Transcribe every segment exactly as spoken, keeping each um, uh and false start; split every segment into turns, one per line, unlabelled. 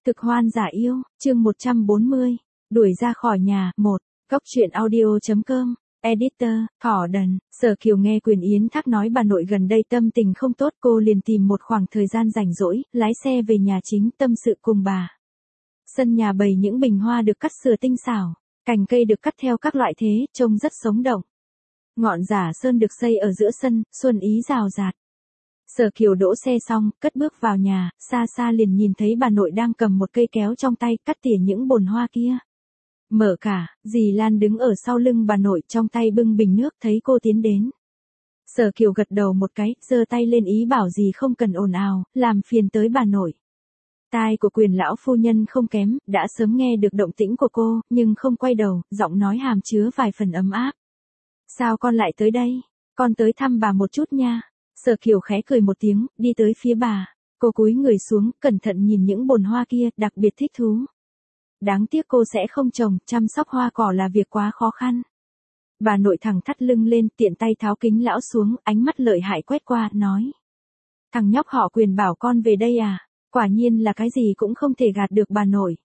Cực hoan giả yêu, chương một trăm bốn mươi, đuổi ra khỏi nhà, một, góc truyện audio.com, editor, Thỏ Đần. Sở Kiều nghe Quyền Yến Thác nói bà nội gần đây tâm tình không tốt, cô liền tìm một khoảng thời gian rảnh rỗi, lái xe về nhà chính tâm sự cùng bà. Sân nhà bày những bình hoa được cắt sửa tinh xảo, cành cây được cắt theo các loại thế, trông rất sống động. Ngọn giả sơn được xây ở giữa sân, xuân ý rào rạt. Sở Kiều đỗ xe xong, cất bước vào nhà, xa xa liền nhìn thấy bà nội đang cầm một cây kéo trong tay, cắt tỉa những bồn hoa kia. Mở cả, dì Lan đứng ở sau lưng bà nội, trong tay bưng bình nước, thấy cô tiến đến. Sở Kiều gật đầu một cái, giơ tay lên ý bảo dì không cần ồn ào, làm phiền tới bà nội. Tai của Quyền lão phu nhân không kém, đã sớm nghe được động tĩnh của cô, nhưng không quay đầu, giọng nói hàm chứa vài phần ấm áp. Sao con lại tới đây? Con tới thăm bà một chút nha. Sở Kiều khẽ cười một tiếng, đi tới phía bà. Cô cúi người xuống, cẩn thận nhìn những bồn hoa kia, đặc biệt thích thú. Đáng tiếc cô sẽ không trồng, chăm sóc hoa cỏ là việc quá khó khăn. Bà nội thẳng thắt lưng lên, tiện tay tháo kính lão xuống, ánh mắt lợi hại quét qua, nói. Thằng nhóc họ Quyền bảo con về đây à? Quả nhiên là cái gì cũng không thể gạt được bà nội.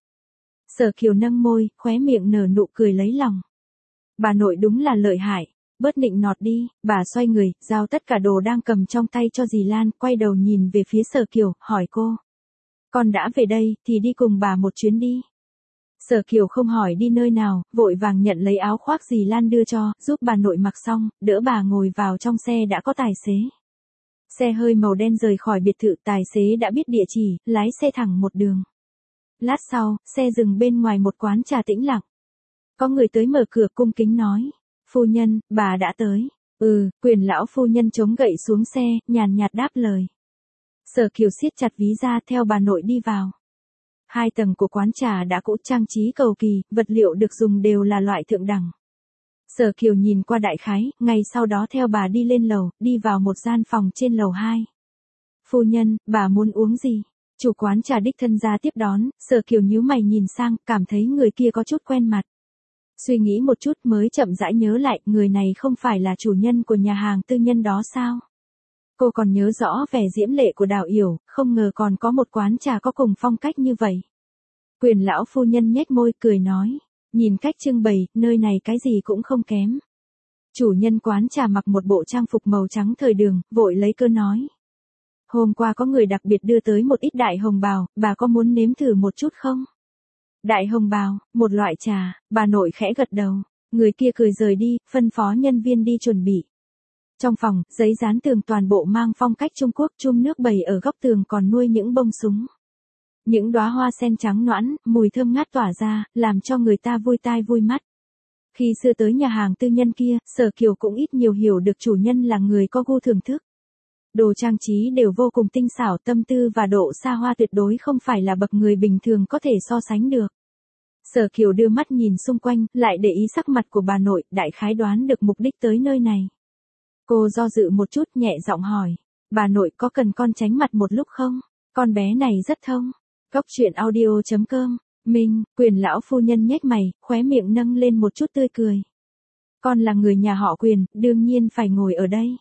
Sở Kiều nâng môi, khóe miệng nở nụ cười lấy lòng. Bà nội đúng là lợi hại. Bớt nịnh nọt đi, bà xoay người, giao tất cả đồ đang cầm trong tay cho dì Lan, quay đầu nhìn về phía Sở Kiều, hỏi cô. Con đã về đây, thì đi cùng bà một chuyến đi. Sở Kiều không hỏi đi nơi nào, vội vàng nhận lấy áo khoác dì Lan đưa cho, giúp bà nội mặc xong, đỡ bà ngồi vào trong xe đã có tài xế. Xe hơi màu đen rời khỏi biệt thự, tài xế đã biết địa chỉ, lái xe thẳng một đường. Lát sau, xe dừng bên ngoài một quán trà tĩnh lặng. Có người tới mở cửa cung kính nói. Phu nhân, bà đã tới. Ừ, Quyền lão phu nhân chống gậy xuống xe, nhàn nhạt đáp lời. Sở Kiều siết chặt ví ra theo bà nội đi vào. Hai tầng của quán trà đã cũ, trang trí cầu kỳ, vật liệu được dùng đều là loại thượng đẳng. Sở Kiều nhìn qua đại khái, ngay sau đó theo bà đi lên lầu, đi vào một gian phòng trên lầu hai. Phu nhân, bà muốn uống gì? Chủ quán trà đích thân ra tiếp đón, Sở Kiều nhíu mày nhìn sang, cảm thấy người kia có chút quen mặt. Suy nghĩ một chút mới chậm rãi nhớ lại, người này không phải là chủ nhân của nhà hàng tư nhân đó sao? Cô còn nhớ rõ vẻ diễm lệ của Đào Yểu, không ngờ còn có một quán trà có cùng phong cách như vậy. Quyền lão phu nhân nhếch môi cười nói, nhìn cách trưng bày, nơi này cái gì cũng không kém. Chủ nhân quán trà mặc một bộ trang phục màu trắng thời đường, vội lấy cơ nói. Hôm qua có người đặc biệt đưa tới một ít đại hồng bào, bà có muốn nếm thử một chút không? Đại hồng bào, một loại trà, bà nội khẽ gật đầu, người kia cười rời đi, phân phó nhân viên đi chuẩn bị. Trong phòng, giấy dán tường toàn bộ mang phong cách Trung Quốc, chum nước bày ở góc tường còn nuôi những bông súng. Những đóa hoa sen trắng nõn, mùi thơm ngát tỏa ra, làm cho người ta vui tai vui mắt. Khi xưa tới nhà hàng tư nhân kia, Sở Kiều cũng ít nhiều hiểu được chủ nhân là người có gu thưởng thức. Đồ trang trí đều vô cùng tinh xảo, tâm tư và độ xa hoa tuyệt đối không phải là bậc người bình thường có thể so sánh được. Sở Kiều đưa mắt nhìn xung quanh, lại để ý sắc mặt của bà nội, đại khái đoán được mục đích tới nơi này. Cô do dự một chút, nhẹ giọng hỏi, bà nội có cần con tránh mặt một lúc không? Con bé này rất thông. Góc truyện audio.com, Minh, Quyền lão phu nhân nhếch mày, khóe miệng nâng lên một chút tươi cười. Con là người nhà họ Quyền, đương nhiên phải ngồi ở đây.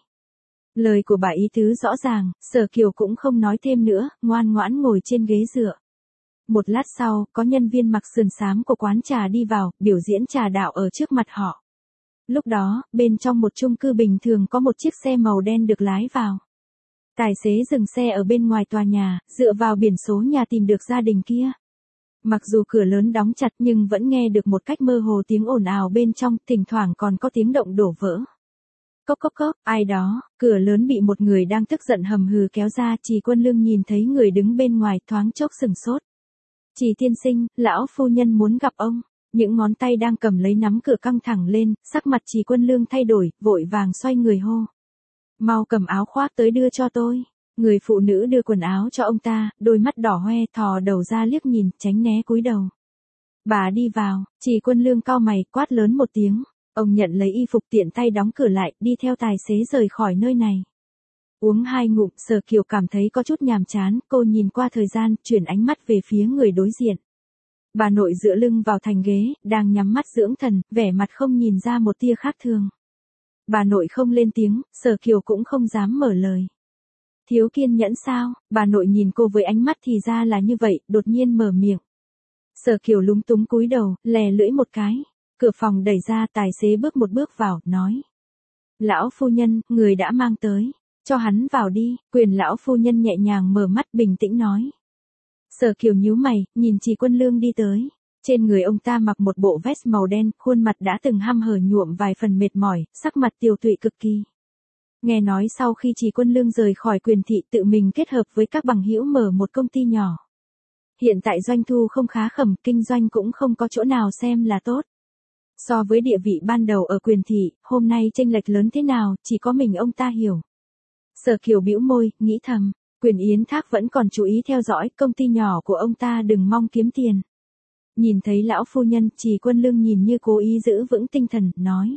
Lời của bà ý tứ rõ ràng, Sở Kiều cũng không nói thêm nữa, ngoan ngoãn ngồi trên ghế dựa. Một lát sau, có nhân viên mặc sườn xám của quán trà đi vào, biểu diễn trà đạo ở trước mặt họ. Lúc đó, bên trong một chung cư bình thường có một chiếc xe màu đen được lái vào. Tài xế dừng xe ở bên ngoài tòa nhà, dựa vào biển số nhà tìm được gia đình kia. Mặc dù cửa lớn đóng chặt nhưng vẫn nghe được một cách mơ hồ tiếng ồn ào bên trong, thỉnh thoảng còn có tiếng động đổ vỡ. Cốc cốc cốc, ai đó, cửa lớn bị một người đang tức giận hầm hừ kéo ra, Trì Quân Lương nhìn thấy người đứng bên ngoài thoáng chốc sừng sốt. Trì tiên sinh, lão phu nhân muốn gặp ông. Những ngón tay đang cầm lấy nắm cửa căng thẳng lên, sắc mặt Trì Quân Lương thay đổi, vội vàng xoay người hô. Mau cầm áo khoác tới đưa cho tôi. Người phụ nữ đưa quần áo cho ông ta, đôi mắt đỏ hoe, thò đầu ra liếc nhìn, tránh né cúi đầu. Bà đi vào, Trì Quân Lương cau mày, quát lớn một tiếng. Ông nhận lấy y phục tiện tay đóng cửa lại, đi theo tài xế rời khỏi nơi này. Uống hai ngụm, Sở Kiều cảm thấy có chút nhàm chán, cô nhìn qua thời gian, chuyển ánh mắt về phía người đối diện. Bà nội dựa lưng vào thành ghế, đang nhắm mắt dưỡng thần, vẻ mặt không nhìn ra một tia khác thường. Bà nội không lên tiếng, Sở Kiều cũng không dám mở lời. Thiếu kiên nhẫn sao? Bà nội nhìn cô với ánh mắt thì ra là như vậy, đột nhiên mở miệng. Sở Kiều lúng túng cúi đầu, lè lưỡi một cái. Cửa phòng đẩy ra, tài xế bước một bước vào, nói. Lão phu nhân, người đã mang tới. Cho hắn vào đi. Quyền lão phu nhân nhẹ nhàng mở mắt bình tĩnh nói. Sở Kiều nhíu mày, nhìn Trì Quân Lương đi tới. Trên người ông ta mặc một bộ vest màu đen, khuôn mặt đã từng hăm hở nhuộm vài phần mệt mỏi, sắc mặt tiều tụy cực kỳ. Nghe nói sau khi Trì Quân Lương rời khỏi Quyền thị tự mình kết hợp với các bằng hữu mở một công ty nhỏ. Hiện tại doanh thu không khá khẩm, kinh doanh cũng không có chỗ nào xem là tốt. So với địa vị ban đầu ở Quyền thị, hôm nay chênh lệch lớn thế nào, chỉ có mình ông ta hiểu. Sở Kiều bĩu môi, nghĩ thầm, Quyền Yến Thác vẫn còn chú ý theo dõi công ty nhỏ của ông ta, đừng mong kiếm tiền. Nhìn thấy lão phu nhân, Trì Quân Lương nhìn như cố ý giữ vững tinh thần, nói.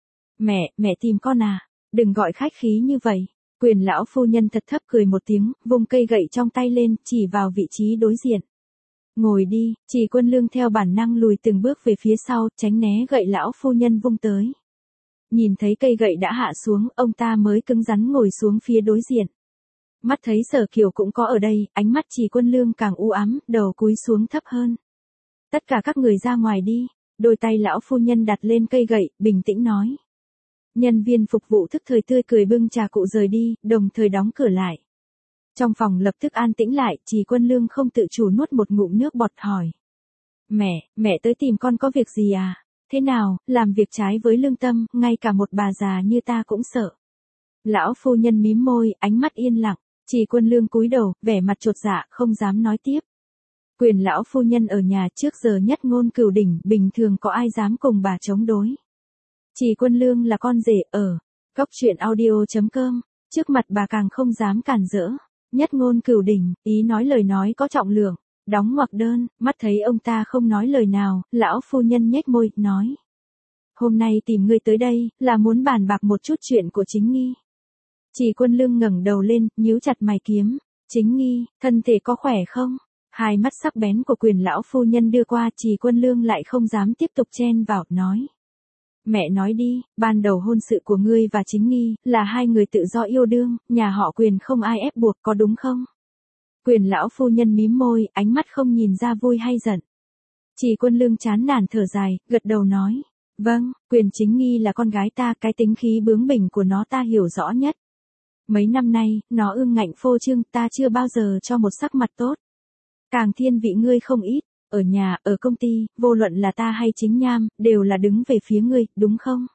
Mẹ, mẹ tìm con à, đừng gọi khách khí như vậy. Quyền lão phu nhân thật thấp cười một tiếng, vung cây gậy trong tay lên, chỉ vào vị trí đối diện. Ngồi đi. Trì Quân Lương theo bản năng lùi từng bước về phía sau, tránh né gậy lão phu nhân vung tới. Nhìn thấy cây gậy đã hạ xuống, ông ta mới cứng rắn ngồi xuống phía đối diện. Mắt thấy Sở Kiều cũng có ở đây, ánh mắt Trì Quân Lương càng u ám, đầu cúi xuống thấp hơn. Tất cả các người ra ngoài đi. Đôi tay lão phu nhân đặt lên cây gậy, bình tĩnh nói. Nhân viên phục vụ thức thời tươi cười bưng trà cụ rời đi, đồng thời đóng cửa lại. Trong phòng lập tức an tĩnh lại, Trì Quân Lương không tự chủ nuốt một ngụm nước bọt hỏi. Mẹ, mẹ tới tìm con có việc gì à? Thế nào, làm việc trái với lương tâm, ngay cả một bà già như ta cũng sợ. Lão phu nhân mím môi, ánh mắt yên lặng. Trì Quân Lương cúi đầu, vẻ mặt chột dạ, không dám nói tiếp. Quyền lão phu nhân ở nhà trước giờ nhất ngôn cửu đỉnh, bình thường có ai dám cùng bà chống đối. Trì Quân Lương là con rể ở Cóc Truyện Audio chấm com, trước mặt bà càng không dám cản rỡ. Nhất ngôn cửu đỉnh, ý nói lời nói có trọng lượng. Đóng ngoặc đơn, mắt thấy ông ta không nói lời nào, lão phu nhân nhếch môi, nói. Hôm nay tìm ngươi tới đây, là muốn bàn bạc một chút chuyện của Chính Nghi. Trì Quân Lương ngẩng đầu lên, nhíu chặt mày kiếm. Chính Nghi, thân thể có khỏe không? Hai mắt sắc bén của Quyền lão phu nhân đưa qua, Trì Quân Lương lại không dám tiếp tục chen vào, nói. Mẹ nói đi, ban đầu hôn sự của ngươi và Chính Nghi, là hai người tự do yêu đương, nhà họ Quyền không ai ép buộc, có đúng không? Quyền lão phu nhân mím môi, ánh mắt không nhìn ra vui hay giận. Trì Quân Lương chán nản thở dài, gật đầu nói. Vâng, Quyền Chính Nghi là con gái ta, cái tính khí bướng bỉnh của nó ta hiểu rõ nhất. Mấy năm nay, nó ương ngạnh phô trương, ta chưa bao giờ cho một sắc mặt tốt. Càng thiên vị ngươi không ít, ở nhà, ở công ty, vô luận là ta hay Chính Nham, đều là đứng về phía ngươi, đúng không?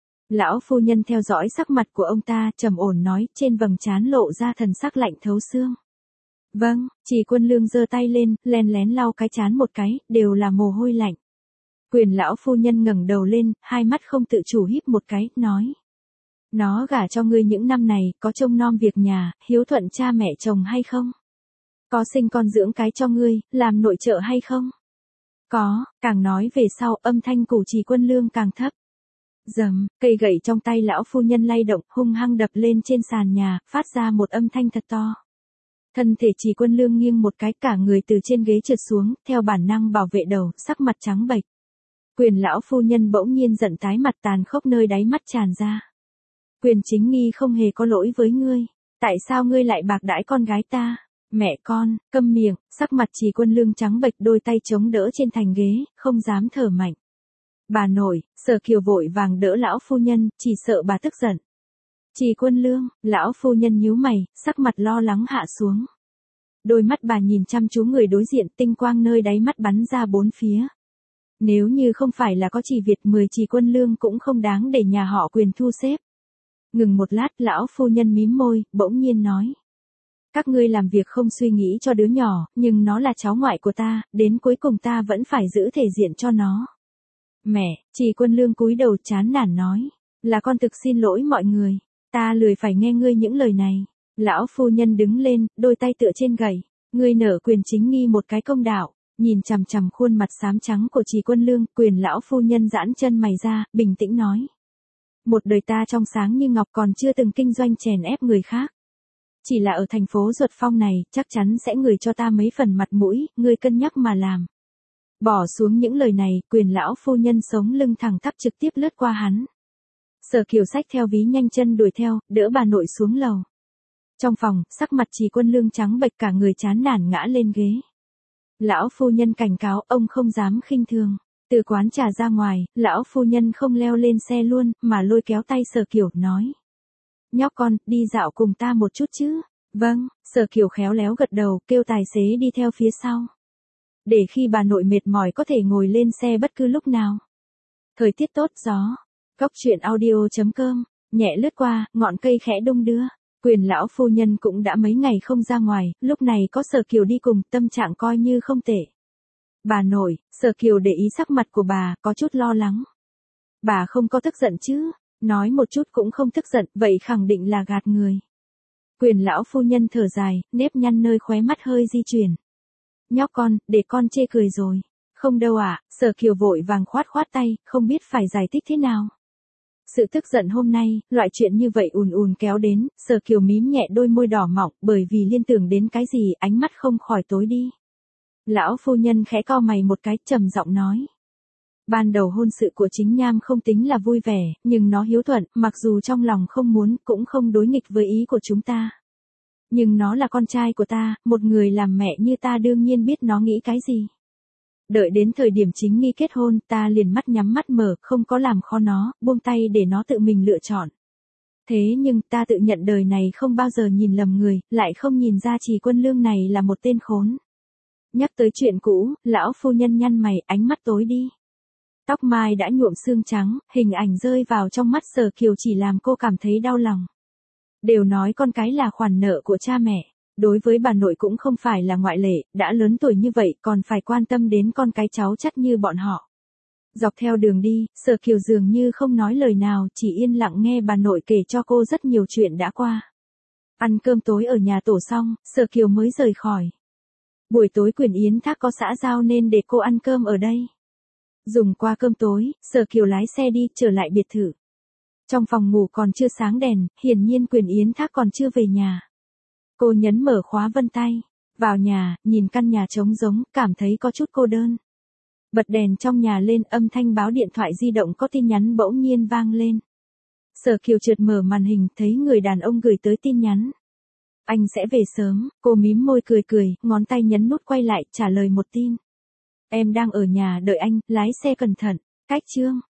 Lão phu nhân theo dõi sắc mặt của ông ta, trầm ổn nói, trên vầng trán lộ ra thần sắc lạnh thấu xương. Vâng, Trì Quân Lương giơ tay lên, len lén lau cái trán một cái, đều là mồ hôi lạnh. Quyền lão phu nhân ngẩng đầu lên, hai mắt không tự chủ híp một cái, nói. Nó gả cho ngươi những năm này, có trông nom việc nhà, hiếu thuận cha mẹ chồng hay không? Có sinh con dưỡng cái cho ngươi, làm nội trợ hay không? Có, càng nói về sau, âm thanh của Trì Quân Lương càng thấp. Dầm, cây gậy trong tay lão phu nhân lay động, hung hăng đập lên trên sàn nhà, phát ra một âm thanh thật to. Thân thể Trì Quân Lương nghiêng một cái, cả người từ trên ghế trượt xuống, theo bản năng bảo vệ đầu, sắc mặt trắng bệch. Quyền lão phu nhân bỗng nhiên giận tái mặt, tàn khốc nơi đáy mắt tràn ra. Quyền Chính Nghi không hề có lỗi với ngươi, tại sao ngươi lại bạc đãi con gái ta? Mẹ con, câm miệng, sắc mặt Trì Quân Lương trắng bệch, đôi tay chống đỡ trên thành ghế, không dám thở mạnh. Bà nội, Sở Kiều vội vàng đỡ lão phu nhân, chỉ sợ bà tức giận. Trì Quân Lương, lão phu nhân nhíu mày, sắc mặt lo lắng hạ xuống. Đôi mắt bà nhìn chăm chú người đối diện, tinh quang nơi đáy mắt bắn ra bốn phía. Nếu như không phải là có Trì Việt mười Trì Quân Lương cũng không đáng để nhà họ Quyền thu xếp. Ngừng một lát, lão phu nhân mím môi, bỗng nhiên nói. Các ngươi làm việc không suy nghĩ cho đứa nhỏ, nhưng nó là cháu ngoại của ta, đến cuối cùng ta vẫn phải giữ thể diện cho nó. Mẹ, Trì Quân Lương cúi đầu chán nản nói, là con thực xin lỗi mọi người, ta lười phải nghe ngươi những lời này. Lão phu nhân đứng lên, đôi tay tựa trên gậy, ngươi nở Quyền Chính Nghi một cái công đạo, nhìn chằm chằm khuôn mặt xám trắng của Trì Quân Lương, Quyền lão phu nhân giãn chân mày ra, bình tĩnh nói. Một đời ta trong sáng như ngọc, còn chưa từng kinh doanh chèn ép người khác. Chỉ là ở thành phố Duật Phong này, chắc chắn sẽ ngửi cho ta mấy phần mặt mũi, ngươi cân nhắc mà làm. Bỏ xuống những lời này, Quyền lão phu nhân sống lưng thẳng tắp trực tiếp lướt qua hắn. Sở Kiều xách theo ví nhanh chân đuổi theo, đỡ bà nội xuống lầu. Trong phòng, sắc mặt Trì Quân Lương trắng bệch cả người chán nản ngã lên ghế. Lão phu nhân cảnh cáo ông không dám khinh thường. Từ quán trà ra ngoài, lão phu nhân không leo lên xe luôn, mà lôi kéo tay Sở Kiều, nói. Nhóc con, đi dạo cùng ta một chút chứ? Vâng, Sở Kiều khéo léo gật đầu, kêu tài xế đi theo phía sau. Để khi bà nội mệt mỏi có thể ngồi lên xe bất cứ lúc nào. Thời tiết tốt gió. Góc truyện audio chấm com, nhẹ lướt qua, ngọn cây khẽ đung đưa. Quyền lão phu nhân cũng đã mấy ngày không ra ngoài, lúc này có Sở Kiều đi cùng, tâm trạng coi như không tệ. Bà nội, Sở Kiều để ý sắc mặt của bà, có chút lo lắng. Bà không có tức giận chứ? Nói một chút cũng không tức giận, vậy khẳng định là gạt người. Quyền lão phu nhân thở dài, nếp nhăn nơi khóe mắt hơi di chuyển. Nhóc con, để con chê cười rồi. Không đâu ạ, à, Sở Kiều vội vàng khoát khoát tay, không biết phải giải thích thế nào. Sự tức giận hôm nay, loại chuyện như vậy ùn ùn kéo đến, Sở Kiều mím nhẹ đôi môi đỏ mọng, bởi vì liên tưởng đến cái gì, ánh mắt không khỏi tối đi. Lão phu nhân khẽ cau mày một cái, trầm giọng nói. Ban đầu hôn sự của Chính Nham không tính là vui vẻ, nhưng nó hiếu thuận, mặc dù trong lòng không muốn, cũng không đối nghịch với ý của chúng ta. Nhưng nó là con trai của ta, một người làm mẹ như ta đương nhiên biết nó nghĩ cái gì. Đợi đến thời điểm chính nghi kết hôn, ta liền mắt nhắm mắt mở, không có làm khó nó, buông tay để nó tự mình lựa chọn. Thế nhưng ta tự nhận đời này không bao giờ nhìn lầm người, lại không nhìn ra Trì Quân Lương này là một tên khốn. Nhắc tới chuyện cũ, lão phu nhân nhăn mày, ánh mắt tối đi. Tóc mai đã nhuộm xương trắng, hình ảnh rơi vào trong mắt Sở Kiều chỉ làm cô cảm thấy đau lòng. Đều nói con cái là khoản nợ của cha mẹ. Đối với bà nội cũng không phải là ngoại lệ, đã lớn tuổi như vậy còn phải quan tâm đến con cái cháu chắt như bọn họ. Dọc theo đường đi, Sở Kiều dường như không nói lời nào, chỉ yên lặng nghe bà nội kể cho cô rất nhiều chuyện đã qua. Ăn cơm tối ở nhà tổ xong, Sở Kiều mới rời khỏi. Buổi tối Quyền Yến Thác có xã giao nên để cô ăn cơm ở đây. Dùng qua cơm tối, Sở Kiều lái xe đi, trở lại biệt thự. Trong phòng ngủ còn chưa sáng đèn, hiển nhiên Quyền Yến Thác còn chưa về nhà. Cô nhấn mở khóa vân tay. Vào nhà, nhìn căn nhà trống rỗng, cảm thấy có chút cô đơn. Bật đèn trong nhà lên, âm thanh báo điện thoại di động có tin nhắn bỗng nhiên vang lên. Sở Kiều chợt mở màn hình, thấy người đàn ông gửi tới tin nhắn. Anh sẽ về sớm, cô mím môi cười cười, ngón tay nhấn nút quay lại, trả lời một tin. Em đang ở nhà đợi anh, lái xe cẩn thận, cách chương.